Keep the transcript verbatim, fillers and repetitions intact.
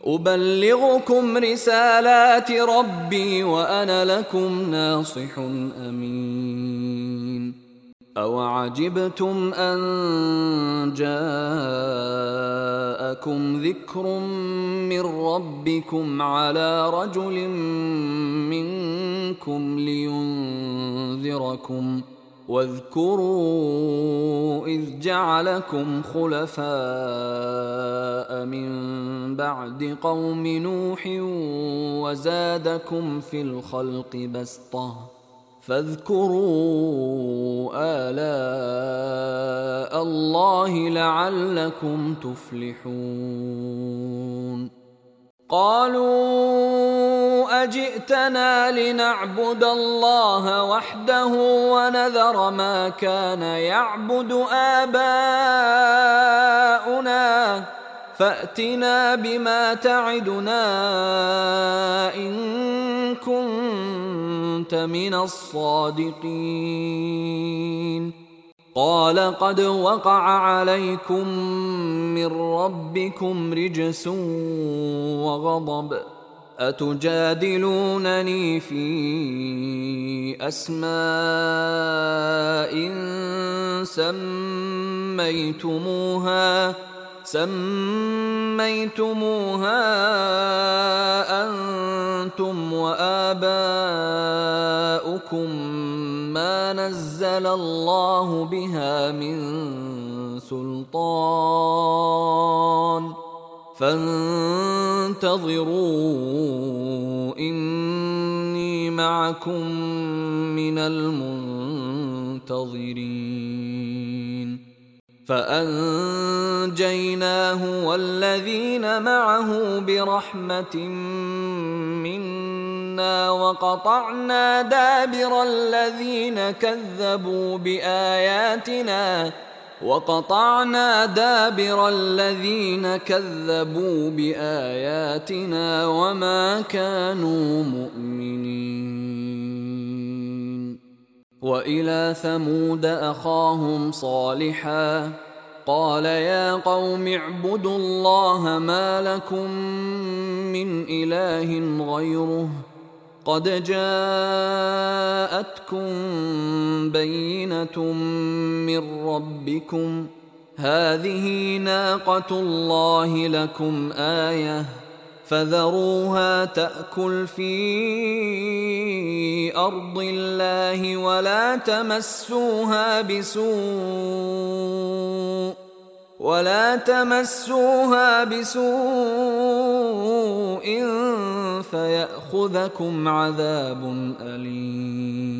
أبلغكم رسالات ربي وأنا لكم ناصح أمين. أوعجبتم أن جاءكم ذكر من ربكم على رجل منكم لينذركم واذكروا إذ جعلكم خلفاء من بعد قوم نوح وزادكم في الخلق بسطة فاذكروا آلاء الله لعلكم تفلحون. قالوا أجئتنا لنعبد الله وحده ونذر ما كان يعبد آباؤنا فأتنا بما تعدنا إن كنت من الصادقين. قال قد وقع عليكم من ربكم رجس وغضب أتجادلونني في أسماء سميتموها سميتموها أنتم وآباؤكم ما نزل الله بها من سلطان فانتظروا إني معكم من المنتظرين. فأنجيناه والذين معه برحمة منا وقطعنا دابر الذين كذبوا بآياتنا وقطعنا دابر الذين كذبوا بآياتنا وما كانوا مؤمنين. وإلى ثمود أخاهم صالحا قال يا قوم اعبدوا الله ما لكم من إله غيره قد جاءتكم بينة من ربكم هذه ناقة الله لكم آية فذروها تأكل في أرض الله ولا تمسوها بسوء ولا تمسوها بسوء فيأخذكم عذاب أليم.